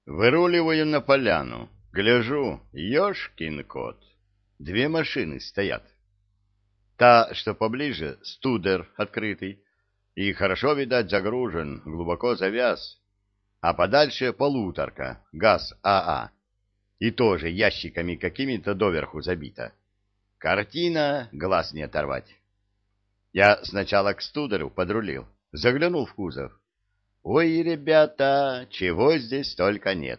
Выруливаю на поляну. Гляжу, ёшкин кот. Две машины стоят. Та, что поближе, студер открытый. И хорошо, видать, загружен, глубоко завяз. А подальше полуторка, ГАЗ АА. И тоже ящиками какими-то доверху забита. Картина, глаз не оторвать. Я сначала к студеру подрулил, заглянул в кузов. Ой, ребята, чего здесь только нет.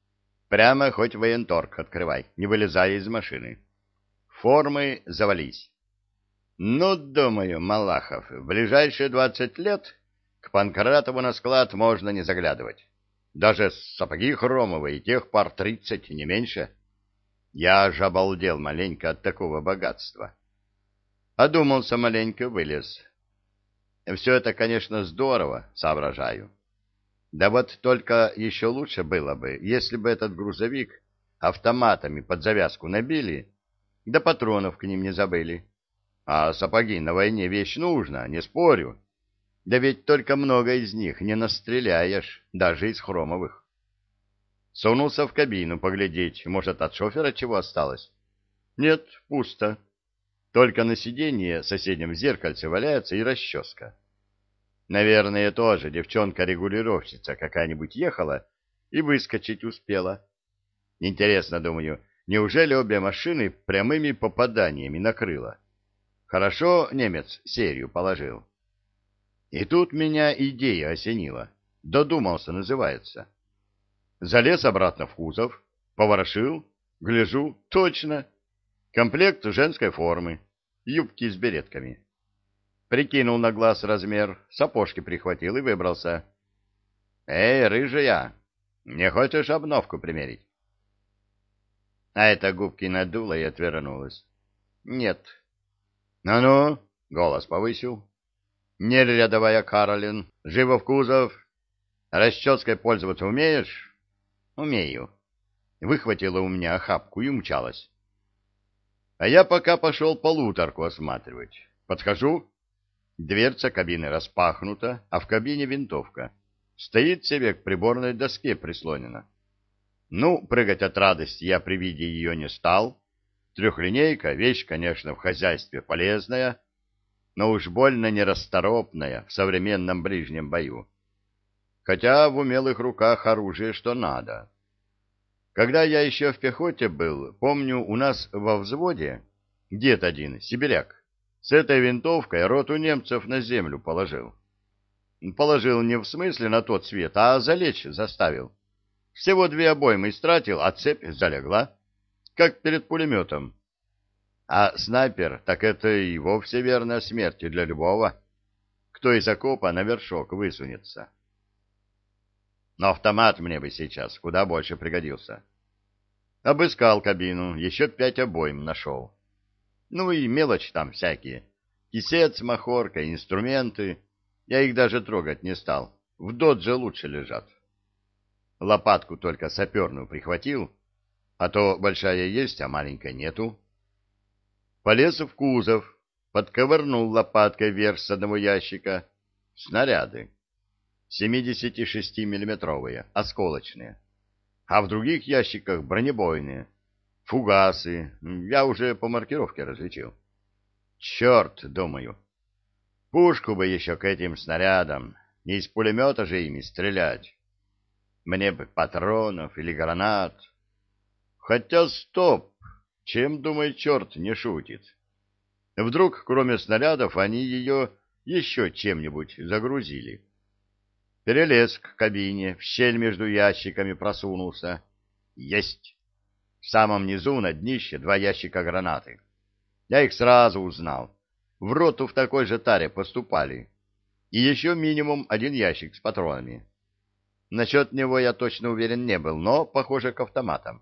Прямо хоть военторг открывай, не вылезая из машины. Формы завались. Ну, думаю, Малахов, в ближайшие 20 лет к Панкратову на склад можно не заглядывать. Даже сапоги хромовые, тех пар 30, не меньше. Я аж обалдел маленько от такого богатства. Одумался маленько, вылез. Все это, конечно, здорово, соображаю. Да вот только еще лучше было бы, если бы этот грузовик автоматами под завязку набили, да патронов к ним не забыли. А сапоги на войне вещь нужна, не спорю. Да ведь только много из них не настреляешь, даже из хромовых. Сунулся в кабину поглядеть, может, от шофера чего осталось. Нет, пусто. Только на сиденье соседнем в зеркальце валяется и расческа. Наверное, тоже девчонка-регулировщица какая-нибудь ехала и выскочить успела. Интересно, думаю, неужели обе машины прямыми попаданиями накрыло? Хорошо немец серию положил. И тут меня идея осенила. Додумался, называется. Залез обратно в кузов, поворошил, гляжу, точно. Комплект женской формы, юбки с беретками. Прикинул на глаз размер, сапожки прихватил и выбрался. «Эй, рыжая, не хочешь обновку примерить?» А эта губки надула и отвернулась. «Нет». «Ну-ну», — голос повысил. «Нерядовая Каролин, живо в кузов. Расческой пользоваться умеешь?» «Умею». Выхватила у меня охапку и умчалась. А я пока пошел полуторку осматривать. Подхожу. Дверца кабины распахнута, а в кабине винтовка. Стоит себе к приборной доске прислонена. Ну, прыгать от радости я при виде ее не стал. Трехлинейка — вещь, конечно, в хозяйстве полезная, но уж больно нерасторопная в современном ближнем бою. Хотя в умелых руках оружие что надо. Когда я еще в пехоте был, помню, у нас во взводе дед один, сибиряк, с этой винтовкой роту немцев на землю положил. Положил не в смысле на тот свет, а залечь заставил. Всего 2 обоймы истратил, а цепь залегла, как перед пулеметом. А снайпер, так это и вовсе верная смерть для любого, кто из окопа на вершок высунется. Но автомат мне бы сейчас куда больше пригодился. Обыскал кабину, еще 5 обоим нашел. Ну и мелочь там всякие. Кисет с махоркой, инструменты. Я их даже трогать не стал. В додже лучше лежат. Лопатку только саперную прихватил, а то большая есть, а маленькой нету. Полез в кузов, подковырнул лопаткой вверх с одного ящика. Снаряды. 76-миллиметровые, осколочные. А в других ящиках бронебойные. Фугасы. Я уже по маркировке различил. Черт, думаю. Пушку бы еще к этим снарядам. Не из пулемета же ими стрелять. Мне бы патронов или гранат. Хотя стоп. Чем, думает, черт не шутит? Вдруг, кроме снарядов, они ее еще чем-нибудь загрузили. Перелез к кабине, в щель между ящиками просунулся. Есть! В самом низу на днище 2 ящика гранаты. Я их сразу узнал. В роту в такой же таре поступали. И еще минимум 1 ящик с патронами. Насчет него я точно уверен не был, но похоже к автоматам.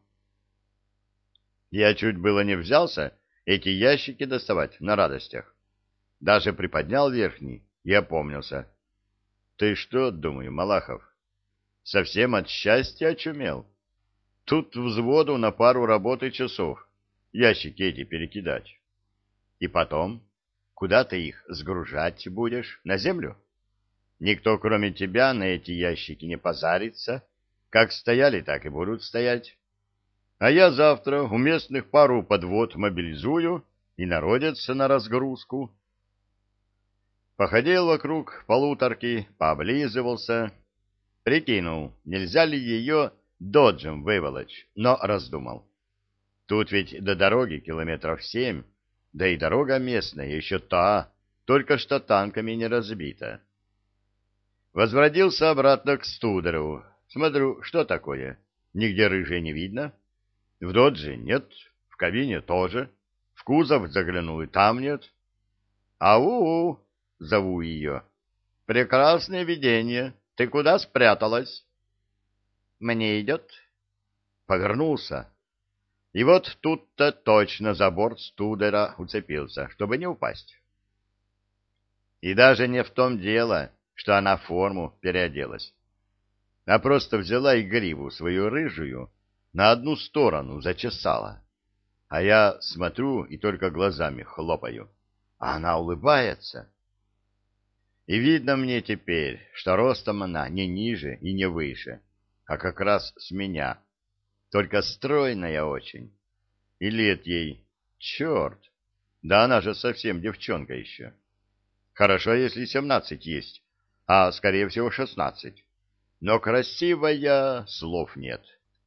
Я чуть было не взялся эти ящики доставать на радостях. Даже приподнял верхний и опомнился. Ты что, думаю, Малахов, совсем от счастья очумел? Тут взводу на пару работы часов ящики эти перекидать. И потом, куда ты их сгружать будешь? На землю? Никто, кроме тебя, на эти ящики не позарится. Как стояли, так и будут стоять. А я завтра у местных пару подвод мобилизую и народец на разгрузку. Походил вокруг полуторки, пооблизывался, прикинул, нельзя ли ее доджем выволочь, но раздумал. Тут ведь до дороги километров 7, да и дорога местная еще та, только что танками не разбита. Возвратился обратно к Студеру. Смотрю, что такое? Нигде рыжей не видно. В додже нет, в кабине тоже. В кузов заглянул, и там нет. «Ау!» — зову ее. «Прекрасное видение. Ты куда спряталась?» «Мне идет?» Повернулся. И вот тут-то точно за борт Студера уцепился, чтобы не упасть. И даже не в том дело, что она в форму переоделась, а просто взяла и гриву свою рыжую на одну сторону зачесала. А я смотрю и только глазами хлопаю. А она улыбается. И видно мне теперь, что ростом она не ниже и не выше, а как раз с меня, только стройная очень. И лет ей, черт, да она же совсем девчонка еще. Хорошо, если 17 есть, а скорее всего 16. Но красивая, слов нет.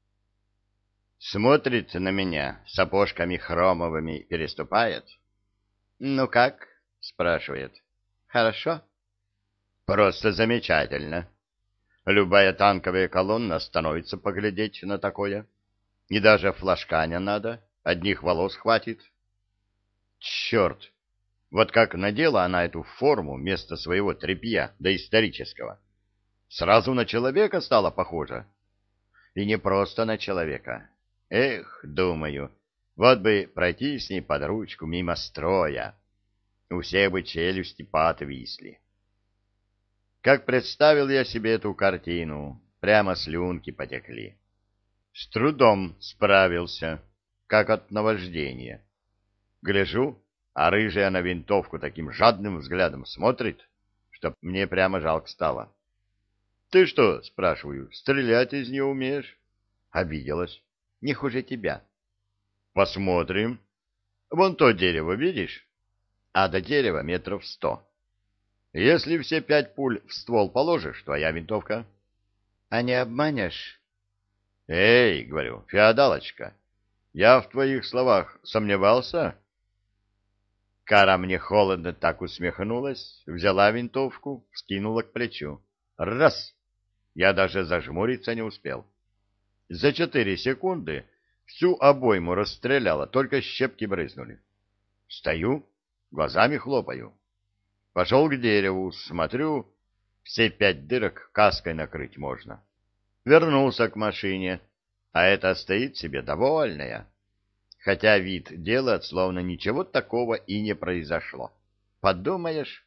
Смотрит на меня, сапожками хромовыми переступает. «Ну как?» — спрашивает. «Хорошо?» «Просто замечательно. Любая танковая колонна остановится поглядеть на такое. И даже флажка не надо, одних волос хватит». Черт! Вот как надела она эту форму вместо своего тряпья доисторического. Сразу на человека стала похожа. И не просто на человека. Эх, думаю, вот бы пройти с ней под ручку мимо строя. У всех бы челюсти поотвисли. Как представил я себе эту картину, прямо слюнки потекли. С трудом справился, как от наваждения. Гляжу, а рыжая на винтовку таким жадным взглядом смотрит, что мне прямо жалко стало. — Ты что, — спрашиваю, — стрелять из нее умеешь? Обиделась. — Не хуже тебя. — Посмотрим. Вон то дерево, видишь? А до дерева метров 100. Если все 5 пуль в ствол положишь, твоя винтовка. — А не обманешь? — Эй, — говорю, — феодалочка, я в твоих словах сомневался? Кара мне холодно так усмехнулась, взяла винтовку, вскинула к плечу. Раз! Я даже зажмуриться не успел. За 4 секунды всю обойму расстреляла, только щепки брызнули. Стою, глазами хлопаю. Пошел к дереву, смотрю, все 5 дырок каской накрыть можно. Вернулся к машине, а эта стоит себе довольная. Хотя вид делает, словно ничего такого и не произошло. Подумаешь?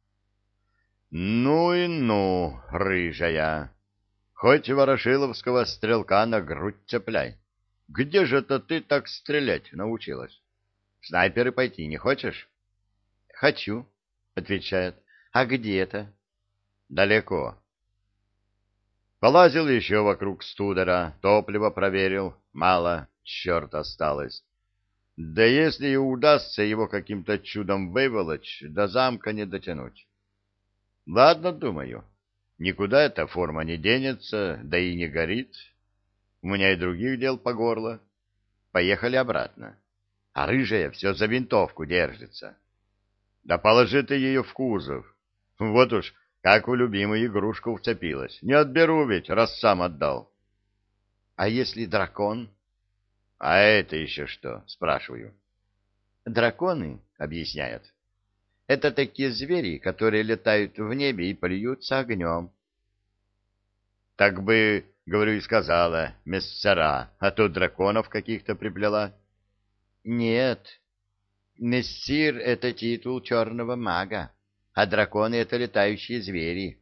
Ну и ну, рыжая. Хоть ворошиловского стрелка на грудь цепляй. Где же это ты так стрелять научилась? В снайперы пойти не хочешь? Хочу, отвечает. А где это? Далеко. Полазил еще вокруг Студера, топливо проверил. Мало, черт, осталось. Да если и удастся его каким-то чудом выволочь, до замка не дотянуть. Ладно, думаю, никуда эта форма не денется, да и не горит. У меня и других дел по горло. Поехали обратно. А рыжая все за винтовку держится. Да положи ты ее в кузов. Вот уж, как в любимую игрушку вцепилась. Не отберу ведь, раз сам отдал. А если дракон? А это еще что? Спрашиваю. Драконы, объясняют, это такие звери, которые летают в небе и плюются огнем. Так бы, говорю, и сказала, мессера, а то драконов каких-то приплела. Нет, мессир — это титул черного мага, а драконы — это летающие звери.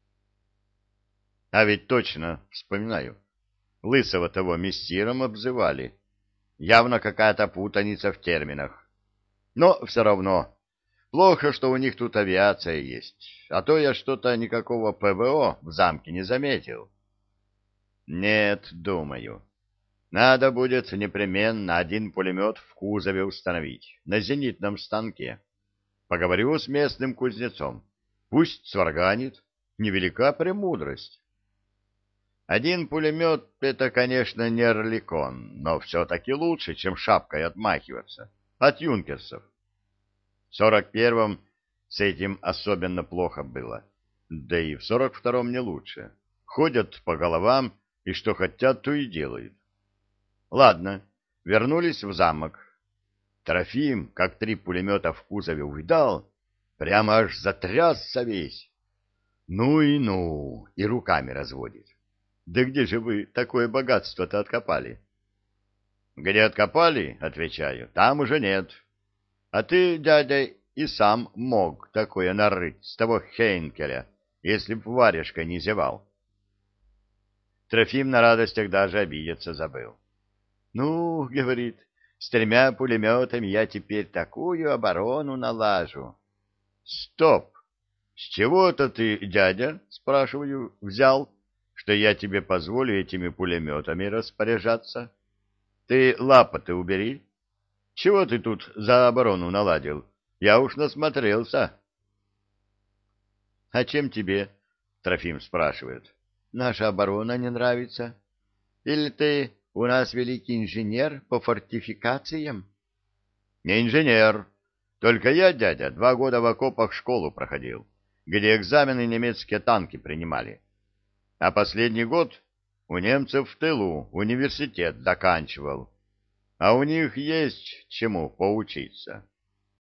А ведь точно, вспоминаю, лысого того мессиром обзывали. Явно какая-то путаница в терминах. Но все равно, плохо, что у них тут авиация есть, а то я что-то никакого ПВО в замке не заметил. Нет, думаю. Надо будет непременно один пулемет в кузове установить, на зенитном станке. Поговорю с местным кузнецом. Пусть сварганит. Невелика премудрость. Один пулемет — это, конечно, не Орликон, но все-таки лучше, чем шапкой отмахиваться. От юнкерсов. В 41-м с этим особенно плохо было. Да и в 42-м не лучше. Ходят по головам и что хотят, то и делают. Ладно, вернулись в замок. Трофим, как 3 пулемета в кузове увидал, прямо аж затрясся весь. Ну, и руками разводит. Да где же вы такое богатство-то откопали? Где откопали, отвечаю, там уже нет. А ты, дядя, и сам мог такое нарыть с того Хейнкеля, если б варежка не зевал. Трофим на радостях даже обидеться забыл. Ну, говорит, с 3 пулеметами я теперь такую оборону налажу. Стоп! С чего-то ты, дядя, спрашиваю, взял, что я тебе позволю этими пулеметами распоряжаться? Ты лапы-то убери. Чего ты тут за оборону наладил? Я уж насмотрелся. — А чем тебе, Трофим спрашивает, наша оборона не нравится? Или ты у нас великий инженер по фортификациям? — Не инженер. Только я, дядя, 2 года в окопах школу проходил, где экзамены немецкие танки принимали. А последний год у немцев в тылу университет заканчивал. А у них есть чему поучиться.